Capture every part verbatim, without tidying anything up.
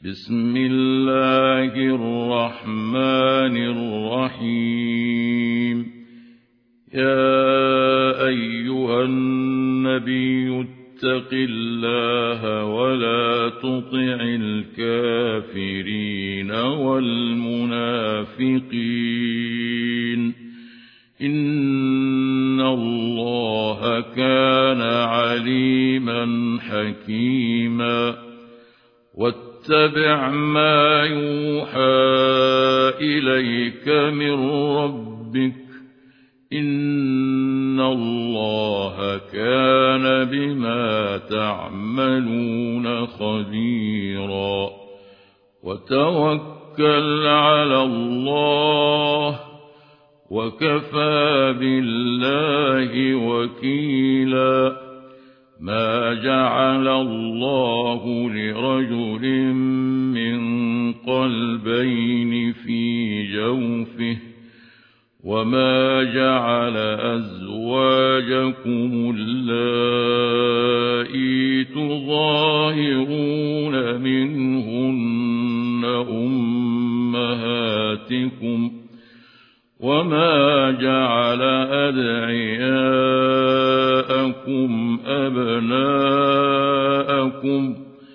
بسم الله الرحمن الرحيم. يا أيها النبي اتق الله ولا تطع الكافرين والمنافقين إن الله كان عليما حكيما. واتبع ما يوحى إليك من ربك إن الله كان بما تعملون خبيرا. وتوكل على الله وكفى بالله وكيلا. ما جعل الله لرجل من قلبين في جوفه وما جعل أزواجكم اللائي تظاهرون منهن أمهاتكم وما جعل أدعياءكم أبناءكم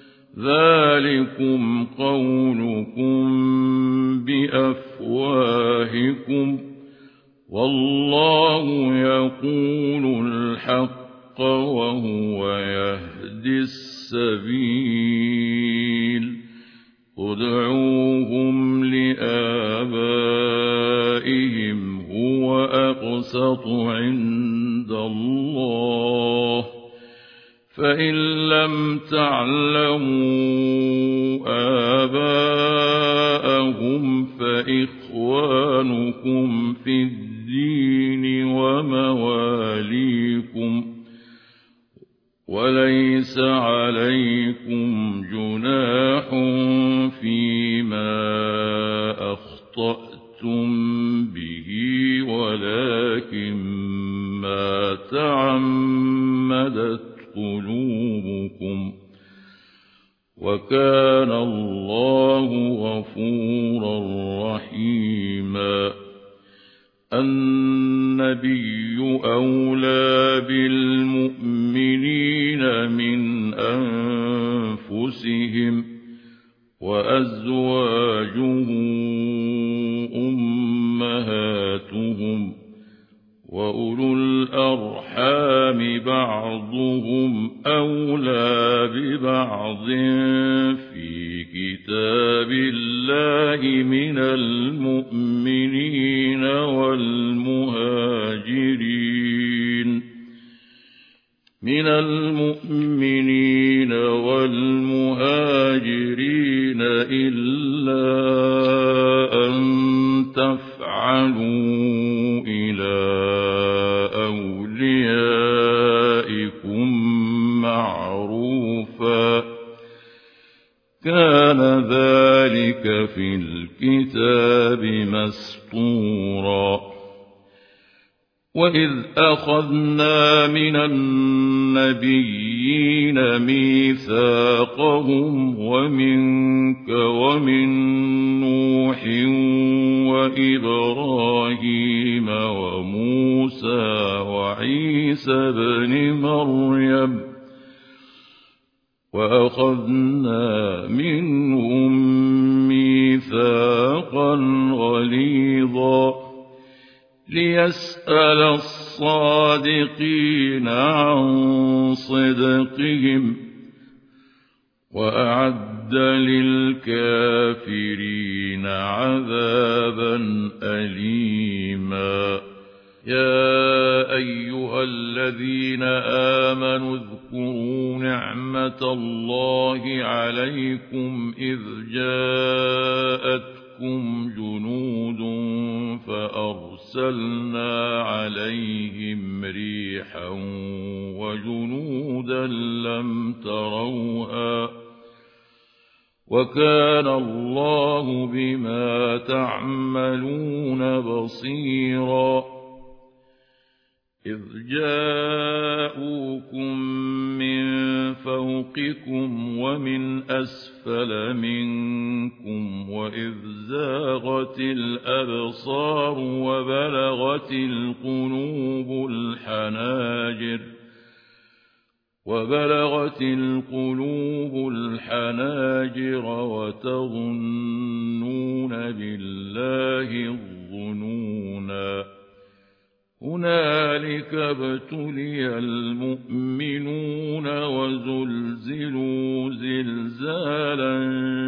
ذلكم قولكم بأفواهكم والله يقول الحق وهو يهدي السبيل. ادعوهم لآبائهم هو أقسط عند الله فإن لم تعلموا آباءهم فإخوانكم في الدين ومواليكم وليس عليكم جناح فيما أخطأتم به ولكن ما تعمدت قلوبكم وكان الله غفورا رحيما. النبي أولى بالمؤمنين من أنفسهم وأزواجه أمهاتهم وأولو الأرحام بعضهم أولى ببعض في كتاب الله من المؤمنين والمهاجرين من المؤمنين والمهاجرين إلا أن تفعلوا إلى أوليائكم معروفا كان ذلك في الكتاب مسطورا. وإذ أخذنا من النبيين ميثاقهم ومنك ومن نوح وإبراهيم وموسى وعيسى بن مريم وأخذنا منهم ميثاقا غليظا ليسأل الصادقين عن صدقهم وأعد للكافرين عذابا أليما. يا أيها الذين آمنوا اذكروا نعمة الله عليكم إذ جاءتكم جنود فأرسلنا عليهم ريحا وجنودا لم تروها وكان الله بما تعملون بصيرا. إذ جاءوكم من فوقكم ومن أسفل منكم وإذ زاغت الأبصار وبلغت القلوب الحناجر وبلغت القلوب الحناجر وتظنون بالله الظنونا هنالك ابتلي المؤمنون وزلزلوا زلزالا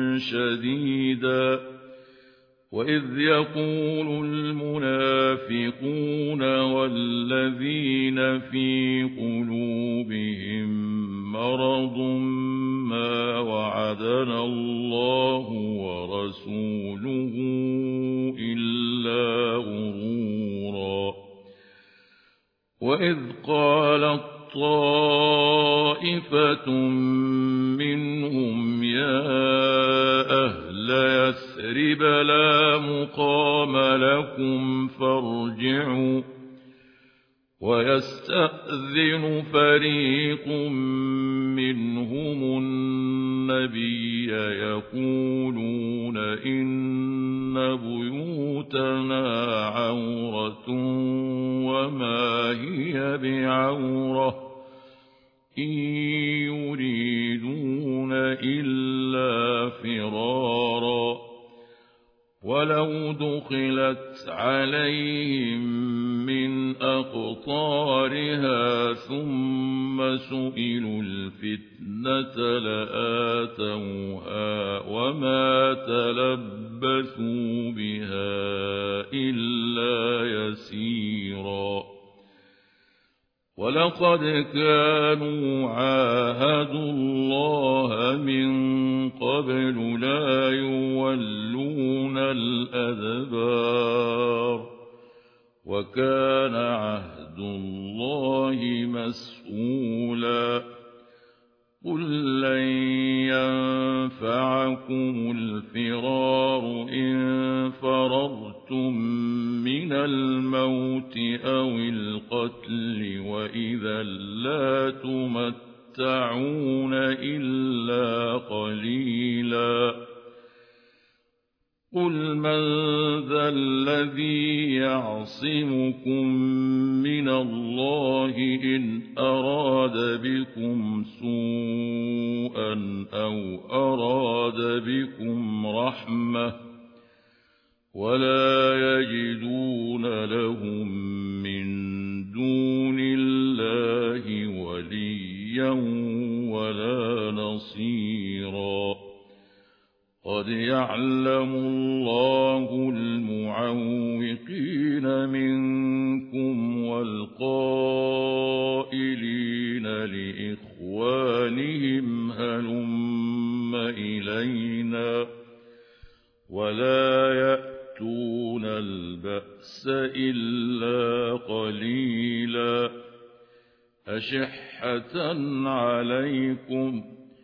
شديدا وإذ يقول المنافقون والذين في قلوبهم مرض ما وعدنا الله ورسوله إلا غرورا وإذ قالت طائفة منهم يا أهل يثرب لا مقام لكم فارجعوا ويستأذن فريق منهم النبي يقولون إن بيوتنا عورة وما هي بعورة إن يريدون إلا فرارا ولو دخلت عليهم من أقطارها ثم سئلوا الفتنة لآتوها وما تلبثوا بها إلا يسيرا ولقد كانوا عاهدوا الله من قبل لا يولون الأدبار وكان عهد الله مسؤولا قل لن ينفعكم الفرار إن فررتم من الموت أو القتل وإذا لا تمتعون إلا قليلا قل من ذا الذي يعصمكم من الله إن أراد بكم سوءا أو أراد بكم رحمة ولا يجدون لهم من دون الله وليا ولا نصيرا قد يعلم الله المعوقين منكم والقائلين لإخوانهم هلم إلينا ولا يأتون البأس إلا قليلا أشحة عليكم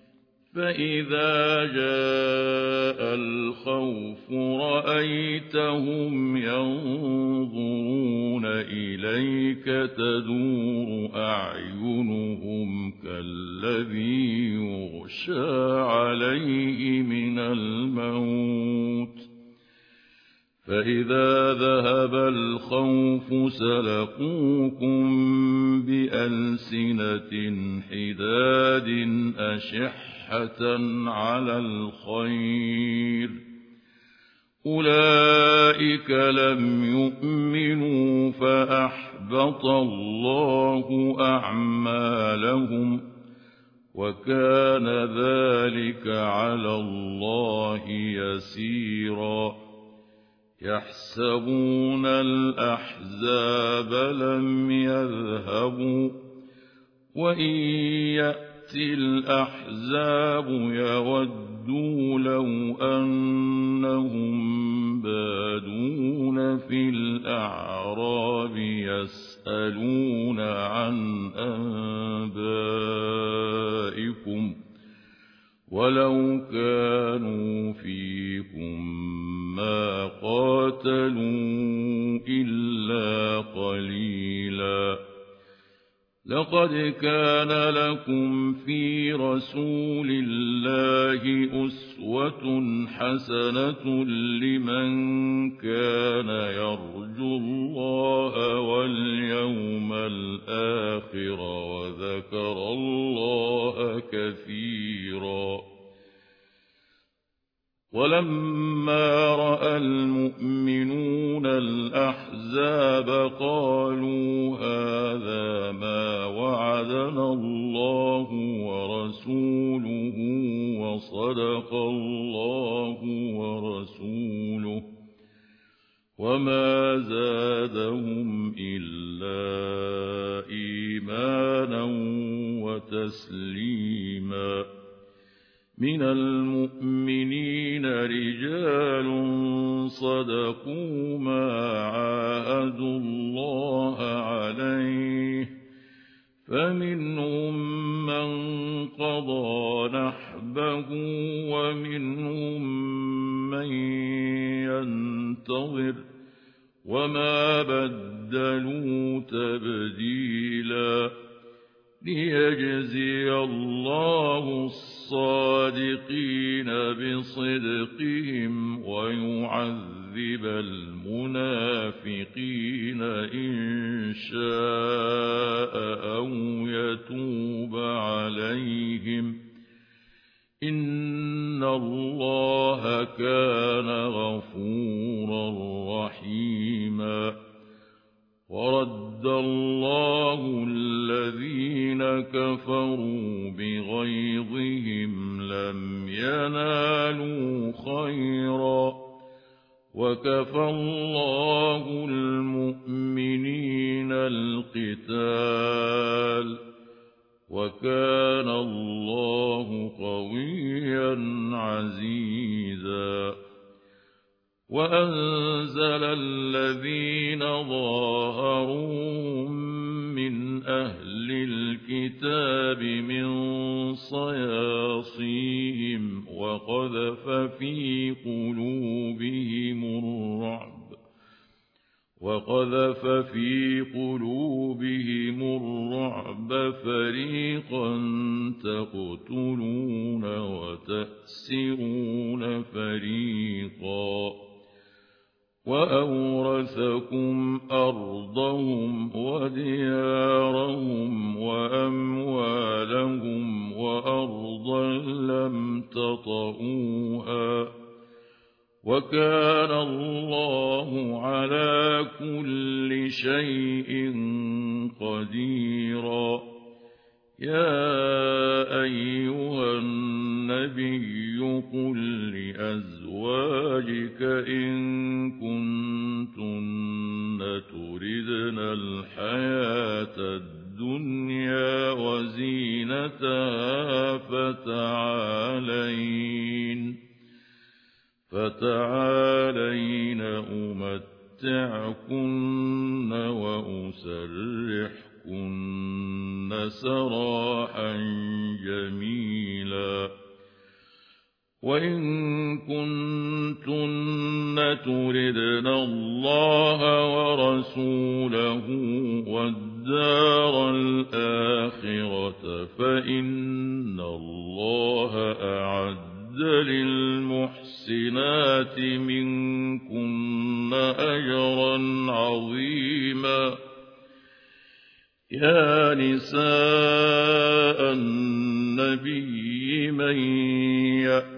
فإذا جاء الخوف رأيتهم ينظرون إليك تدور أعينهم كالذي يغشى عليه من الموت فإذا ذهب الخوف سلقوكم بألسنة حداد أشحة على الخير أولئك لم يؤمنوا فأحبط الله أعمالهم وكان ذلك على الله يسيرا يحسبون الأحزاب لم يذهبوا وإن يأتي الأحزاب يودوا لو أنهم بادون في الأعراب يسألون عن أنبائكم ولو كانوا فيكم ما قاتلوا إلا قليلا لقد كان لكم في رسول الله أسوة حسنة لمن كان يرجو الله واليوم الآخر وذكر الله كثيرا. ولما رأى المؤمنون الأحزاب قالوا هذا ما وعدنا الله ورسوله وصدق الله ورسوله وما زادهم إلا إيمانا وتسليما. من المؤمنين رجال صدقوا ما عاهدوا الله عليه فمنهم من قضى نحبه ومنهم من ينتظر وما بدلوا تبديلا. ليجزي الله الصادقين بصدقهم ويعذب المنافقين إن شاء أو يتوب عليهم إن الله كان غفورا رحيما. ورد الله الذين كفروا بغيظهم لم ينالوا خيرا وكفى الله المؤمنين القتال وكان الله قويا عزيزا. وأنزل الذين ظاهروهم من أهل الكتاب من صياصيهم وقذف في قلوبهم الرعب وقذف في قلوبهم الرعب فريقا تقتلون وتأسرون فريقا. وأورثكم أرضهم وديارهم وأموالهم وأرضا لم تطئوها وكان الله على كل شيء قديرا. يا أيها النبي قل لأزواجك إن كنتن تردن الحياة الدنيا وزينتها فتعالين فتعالين أمتعكن وأسرحكن سراحا جميلا. وإن كنتن تردن الله ورسوله والدار الآخرة فإن الله أعد للمحسنات منكن أجرا عظيما. يا نساء النبي من يأت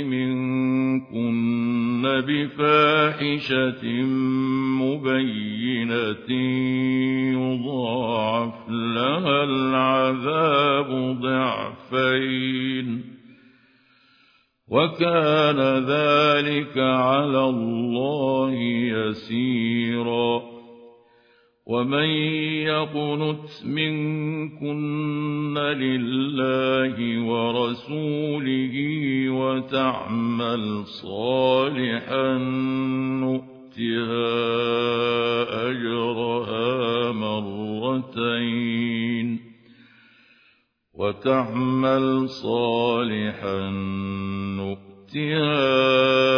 منكن بفاحشة مبينة يضاعف لها العذاب ضعفين وكان ذلك على الله يسيرا. ومن يقنت منكن لله ورسوله وتعمل صالحا نؤتها أجرها مرتين وتعمل صالحا نؤتها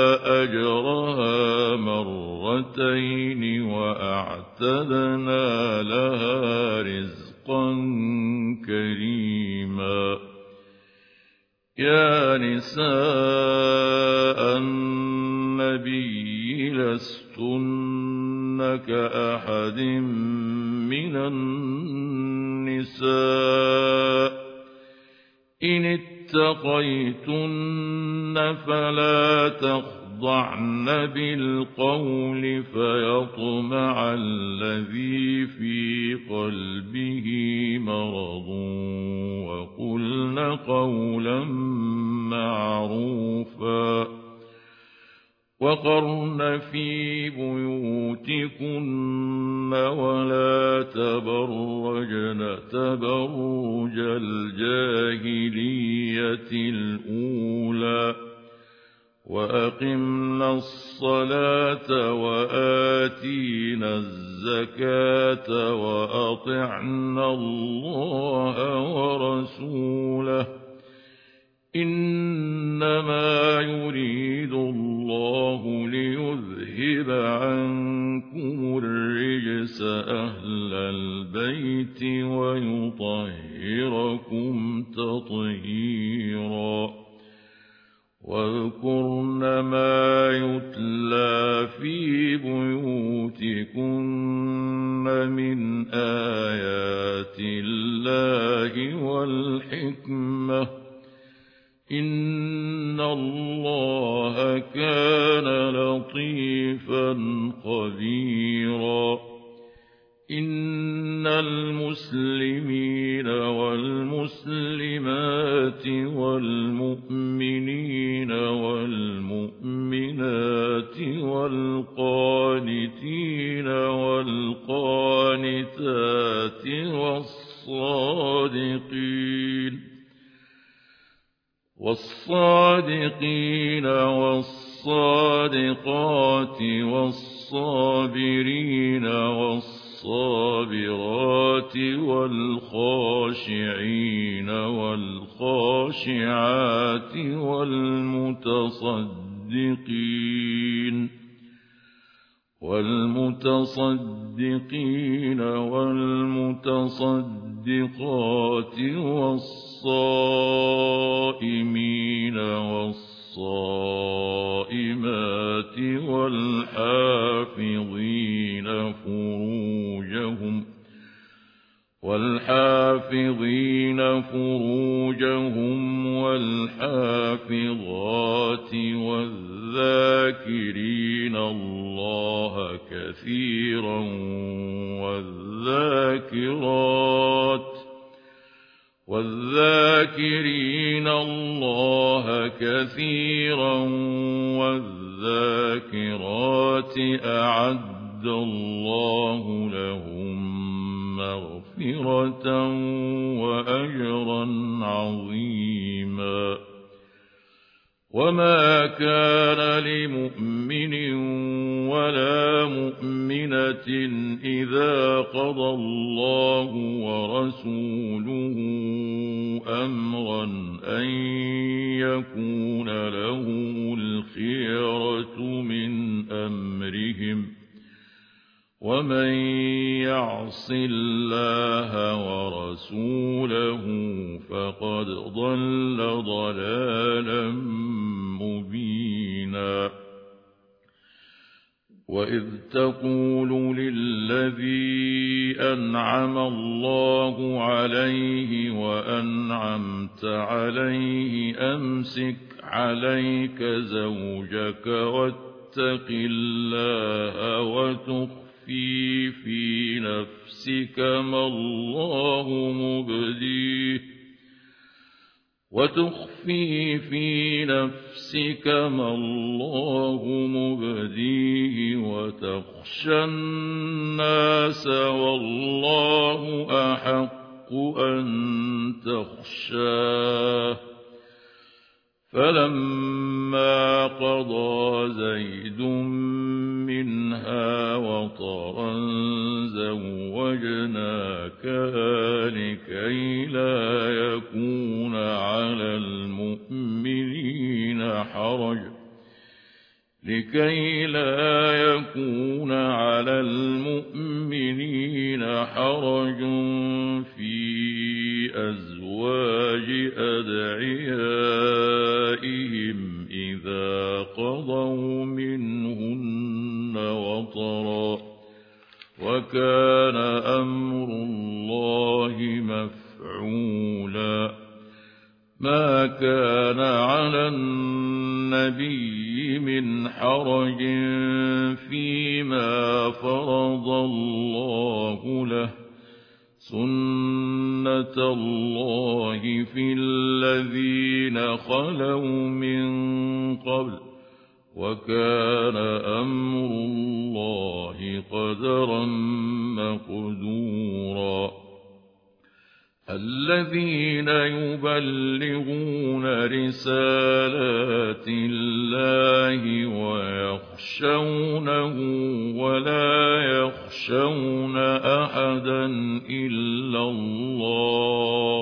أجرها مرتين وأعتدنا لها رزقا النبي لستن كأحد من النساء إن اتقيتن فلا تخضعن بالقول فيطمع الذي في قلبه مرض وقلن قولا معروفا وقرن في بيوتكن ولا تبرجن تبرج الجاهلية الأولى وأقمنا الصلاة وآتينا الزكاة وأطعنا الله ورسوله إنما يريد الله ليذهب عنكم الرجس أهل البيت ويطهركم تطهيرا واذكرن ما يتلى في بيوتكن من آيات الله والحكمة إن الله كان لطيفا خبيرا إن المسلمين والمسلمات والمؤمنين والمؤمنات والقانتين والقانتات والصادقين والصادقين والصادقات والصابرين والصابرات والخاشعين والخاشعات والمتصدقين والمتصدقين والمتصدقات والصائمين والصائمات والحافظين فروجهم والحافظين فروجهم والحافظات والذاكرين الله كثيرا والذاكرات والذاكرين الله كثيرا والذاكرات أعد الله لهم مغفرة وأجرا عظيما وما كان لمؤمن ولا مؤمنة إذا قضى الله ورسوله أمرا أن يكون لهم الخيرة من أمرهم ومن يعص الله ورسوله فقد ضل ضلالا مبينا وإذ تقول للذي أنعم الله عليه وأنعمت عليه أمسك عليك زوجك واتق الله وتخفي في في نفسك ما الله مبديه وتخفي في نفسك ما الله مبديه وتخشى الناس والله أحق أن تخشاه فلما قضى زيد منها وطرا زوجناكها لكي لا يكون على المؤمنين حرج لكي لا يكون على المؤمنين حرج في أزواج أدعيائهم إذا إذا قضوا منهن وطرا وكان أمر الله مفعولا ما كان على النبي من حرج فيما فرض الله له سنة الله في الذين خلوا من قبل وكان أمر الله قدرا مقدورا الذين يبلغون رسالات الله ويخشونه ولا يخشون أحدا إلا الله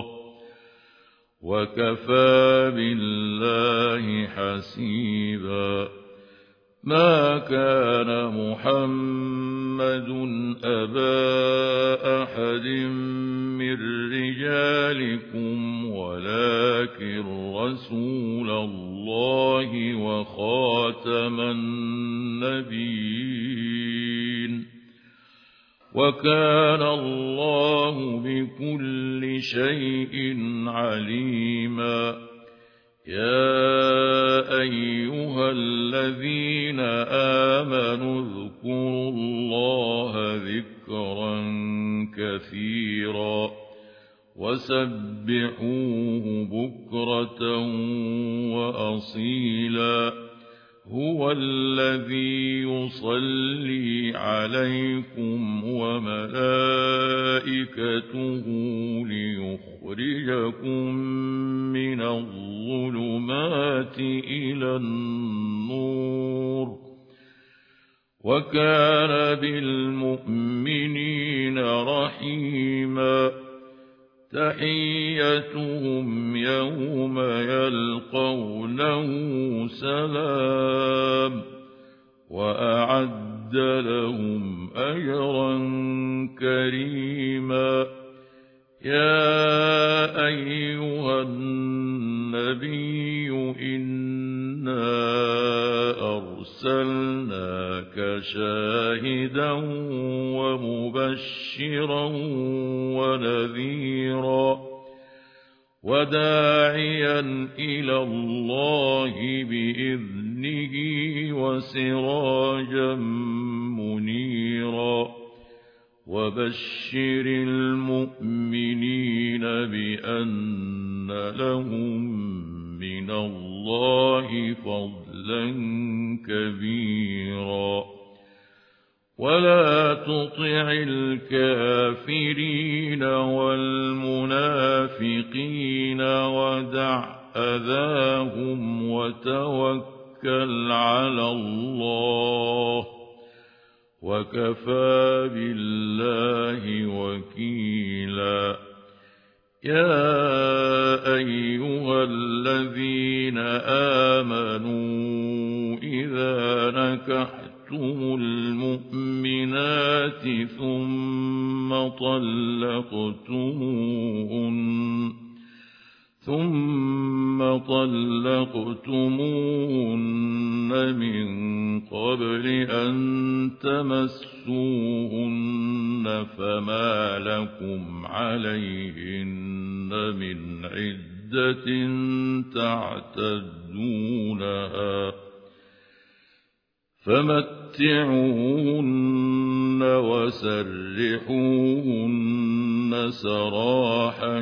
وكفى بالله حسيبا ما كان محمد أبا أحد من رجالكم ولكن رسول الله وخاتم النبيين وكان الله بكل شيء عليما يا أيها الذين آمنوا اذكروا الله ذكرا كثيرا وسبحوه بكرة وأصيلا هو الذي يصلي عليكم وملائكته ليخرجكم من الظلمات إلى النور وكان بالمؤمنين رحيما تحيتهم يوم يلقونه سلام وأعد لهم أجرا كريما يا أيها النبي إنا أرسلناك شاهدا ومبشرا ونذيرا وداعيا إلى الله بإذنه وسراجا منيرا وبشر المؤمنين بأن لهم من الله فضلا كبيرا ولا تطع الكافرين والمنافقين ودع أذاهم وتوكل على الله وكفى بالله وكيلا يا أيها الذين آمنوا إذا نكحتم المؤمنات ثم طلقتموهن ثم طلقتموهن من قبل أن تمسوهن فما لكم عليهن من عدة تعتدونها فمتعوهن وسرحوهن سراحا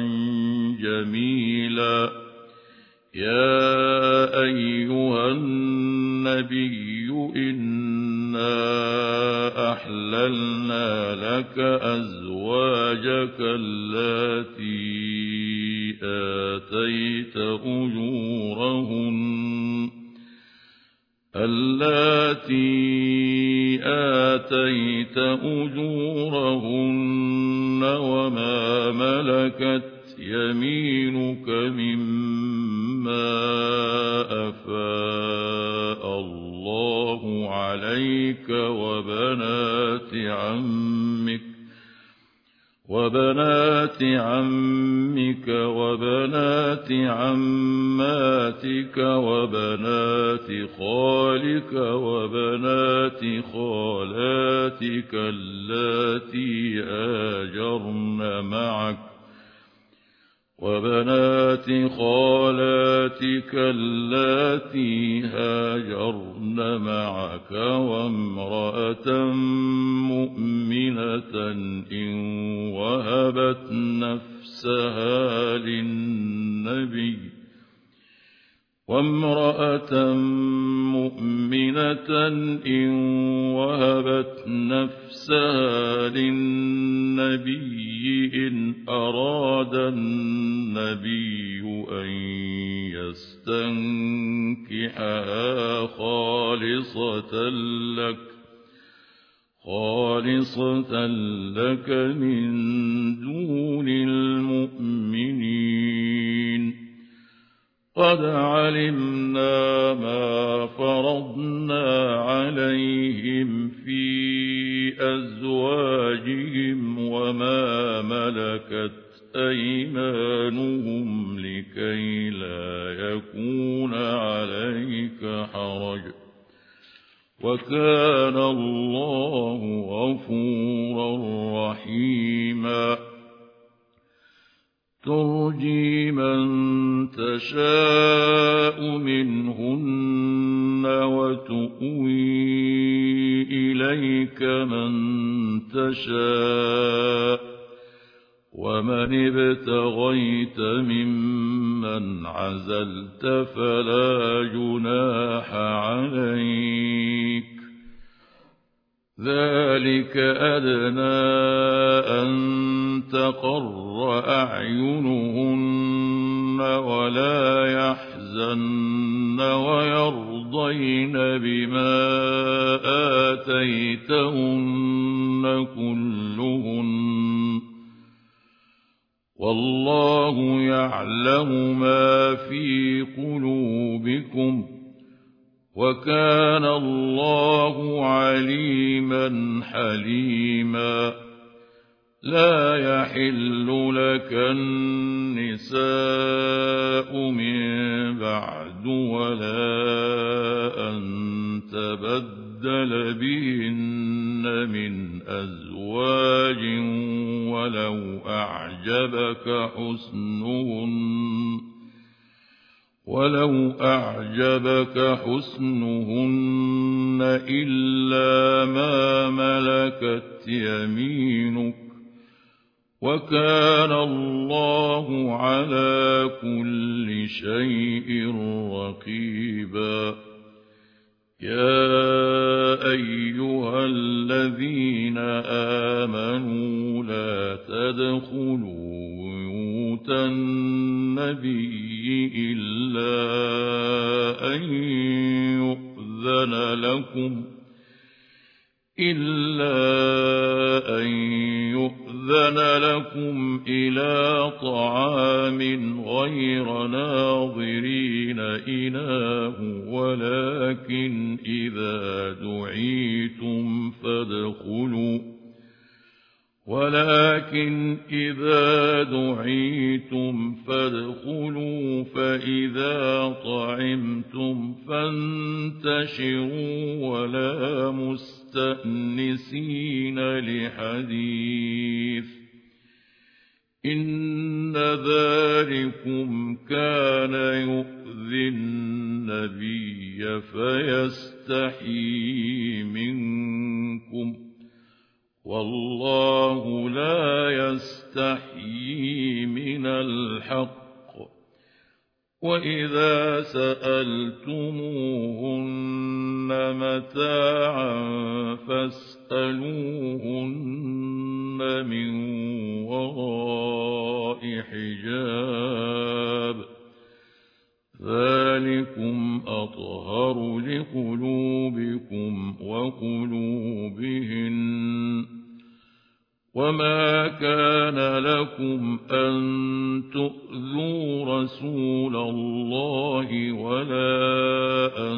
جميلا يا أيها النبي إنا أحللنا لك أزواجك اللاتي آتيت أجورهن اللاتي آتيت أجورهن وما ملكت يمينك مما أفاء الله عليك وبنات عمك وبنات عمك وبنات عماتك وبنات خالك وبنات خالاتك اللاتي هاجرن معك وبنات خالاتك اللاتي هاجرن معك وامرأة مؤمنة إن وهبت نفسها للنبي وامرأة مؤمنة إن وهبت نفسها للنبي إن أراد النبي أن يستنكحها خالصة لك خالصة لك من دون المؤمنين قد علمنا ما فرضنا عليهم في أزواجهم وما ملكت أيمانهم لكي لا يكون عليك حرج وكان الله غفورا رحيما ترجي من تشاء منهن وتؤوي إليك من تشاء ومن ابتغيت ممن عزلت فلا جناح عليك ذلك أدنى أن تقر أعينهن ولا يحزن ويرضين بما آتيتهن كلهن والله يعلم ما في قلوبكم وكان الله عليما حليما لا يحل لك النساء من بعد ولا أن تبدل بهن من أزواج ولو أعجبك حسنهن ولو أعجبك حسنهن إلا ما ملكت يمينك وكان الله على كل شيء رقيبا يا أيها الذين آمنوا لا تدخلوا بيوت النبي إلا أن يؤذن لكم إلا أن يؤذن لكم إلى طعام غير ناظرين إناه ولكن إذا دعيتم فادخلوا ولكن إذا دعيتم فادخلوا فإذا طعمتم فانتشروا ولا مستأنسين لحديث إن ذلكم كان يؤذي النبي فيستحيي منكم والله لا يستحيي من الحق وإذا سألتموهن متاعا فاسألوهن من وراء حجاب ذلكم أطهر لقلوبكم وقلوبهن وما كان لكم أن تؤذوا رسول الله ولا أن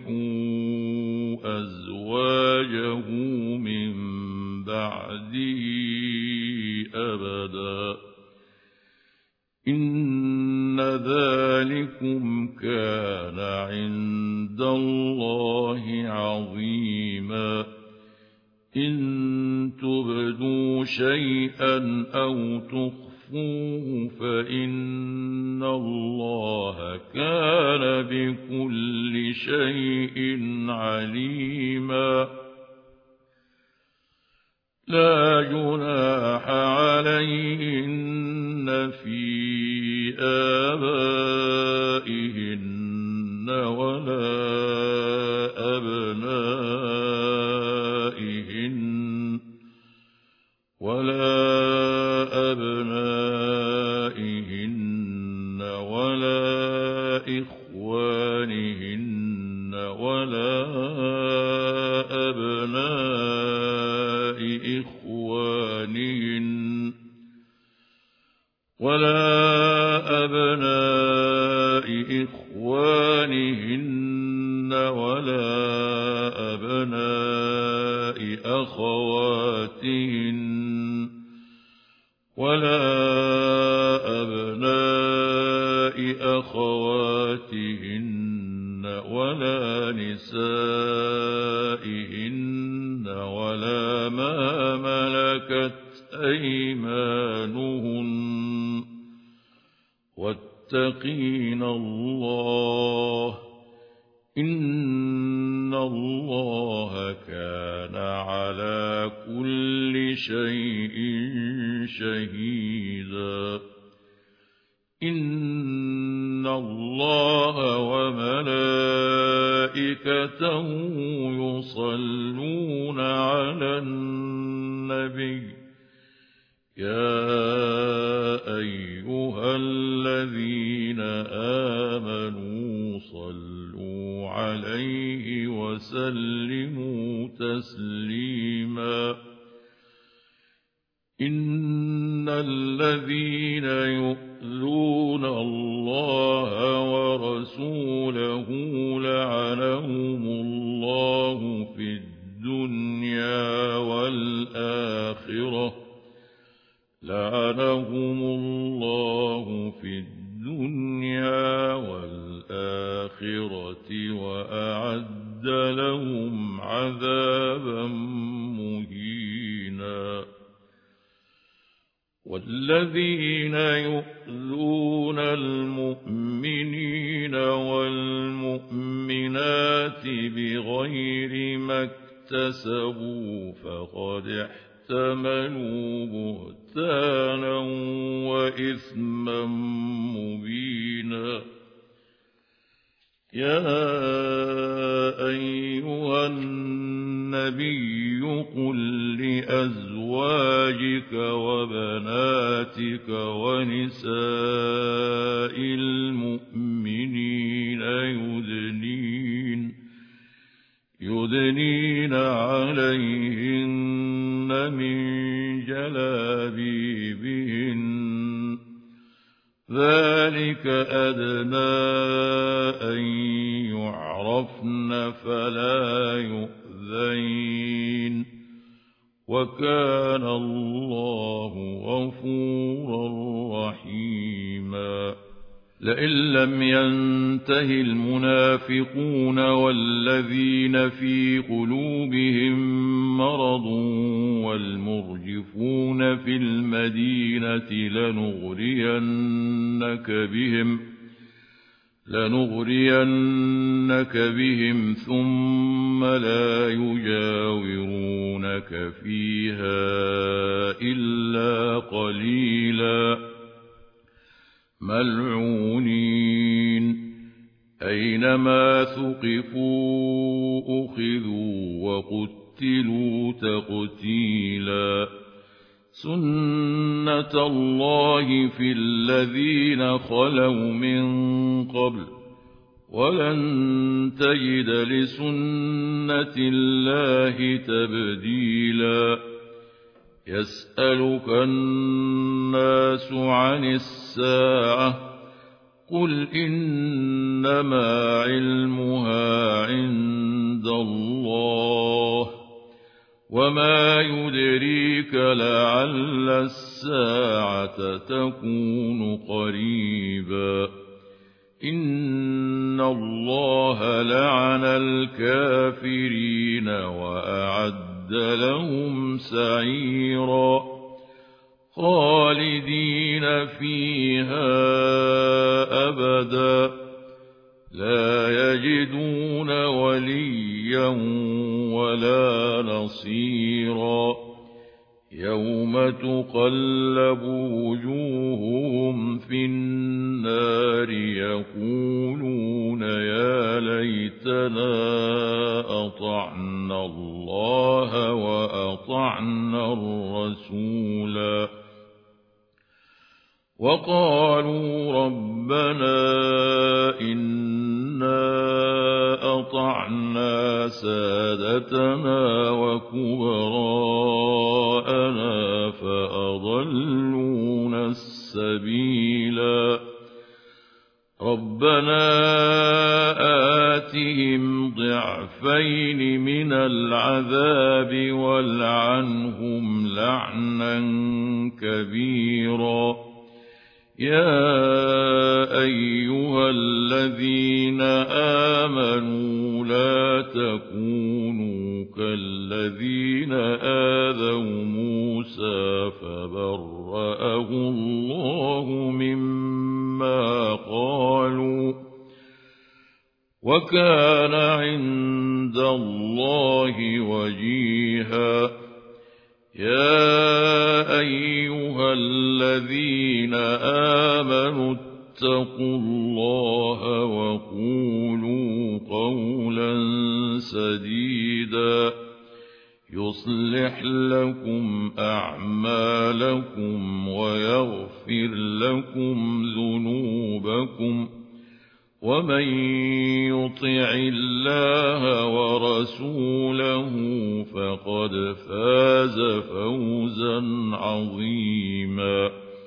تنكحوا أزواجه من بعده الله عظيما إن تبدوا شيئا أو تخفوه فإن الله كان بكل شيء عليما لا جناح عليهن في آبائهن ولا أبنائهن ولا أبنائهن ولا إخوانهن ولا أبناء إخوانهن ولا أبناء إخوانهن ولا أبناء أخواتهن ولا أبناء أخواتهن ولا نسائهن ولا ما ملكت أيمانهن واتقين الله إن الله كان على كل شيء شهيدا إن الله وملائكته يصلون على النبي يا أيها الذين آمنوا صلوا عليه وسلموا تسليما إن الذين يؤذون الله ورسوله لعنهم الله في الدنيا والآخرة لعنهم الله في الدنيا والآخرة وأعد لهم عذابا مهينا والذين يؤذون المؤمنين والمؤمنات بغير ما اكتسبوا فقد احتملوا بهتانا وإثما مبينا يا أيها النبي قل لأزواجك وبناتك ونساء المؤمنين يدنين يدنين عليهن من جلابيبهن ذلك أدنى أن يعرفن فلا يؤذين وكان الله غفورا رحيما لئن لم ينته المنافقون والذين في قلوبهم مرض والمرجفون في المدينة لنغرينك بهم لنغرينك بهم ثم لا يجاورونك فيها إلا قليلا ملعونين أينما ثقفوا أخذوا وقتلوا تقتيلا سنة الله في الذين خلوا من قبل ولن تجد لسنة الله تبديلا يسألك الناس عن الساعة قل إنما علمها عند الله وما يدريك لعل الساعة تكون قريبا إن إن الله لعن الكافرين وأعد لهم سعيرا خالدين فيها أبدا لا يجدون وليا ولا نصيرا يوم تقلب وجوههم في النار يقولون يا ليتنا أطعنا الله وأطعنا الرسولا وقالوا ربنا إنا أطعنا سادتنا وكبراءنا فأضلونا السبيلا ربنا آتهم ضعفين من العذاب والعنهم لعنا كبيرا يا أيها الذين آمنوا لا تكونوا كالذين آذوا موسى فبرأه الله مما قالوا وكان عند الله وجيها يا أيها الذين آمنوا اتقوا الله وقولوا قولا سديدا يصلح لكم أعمالكم ويغفر لكم ذنوبكم ومن يطع الله ورسوله فقد فاز فوزا عظيما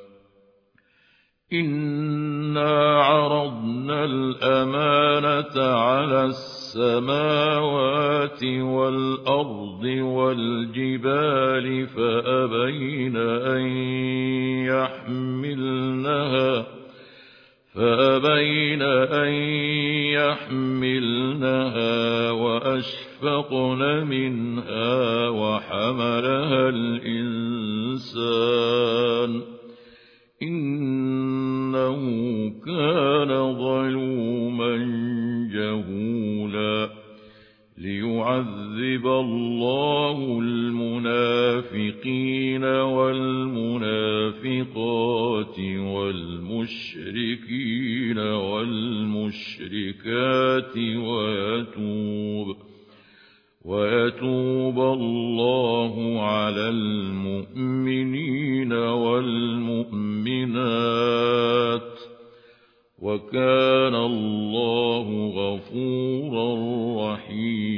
إنا عرضنا الأمانة على السماوات والأرض والجبال فأبين أن يحملنها فأبين أن يحملنها وأشفقن منها وحملها الإنسان إنه كان ظلوما جهولا ليعذب الله المنافقين والمنافقات والمشركين والمشركات ويتوب ويتوب الله على المؤمنين والمؤمنات وكان الله غفورا رحيما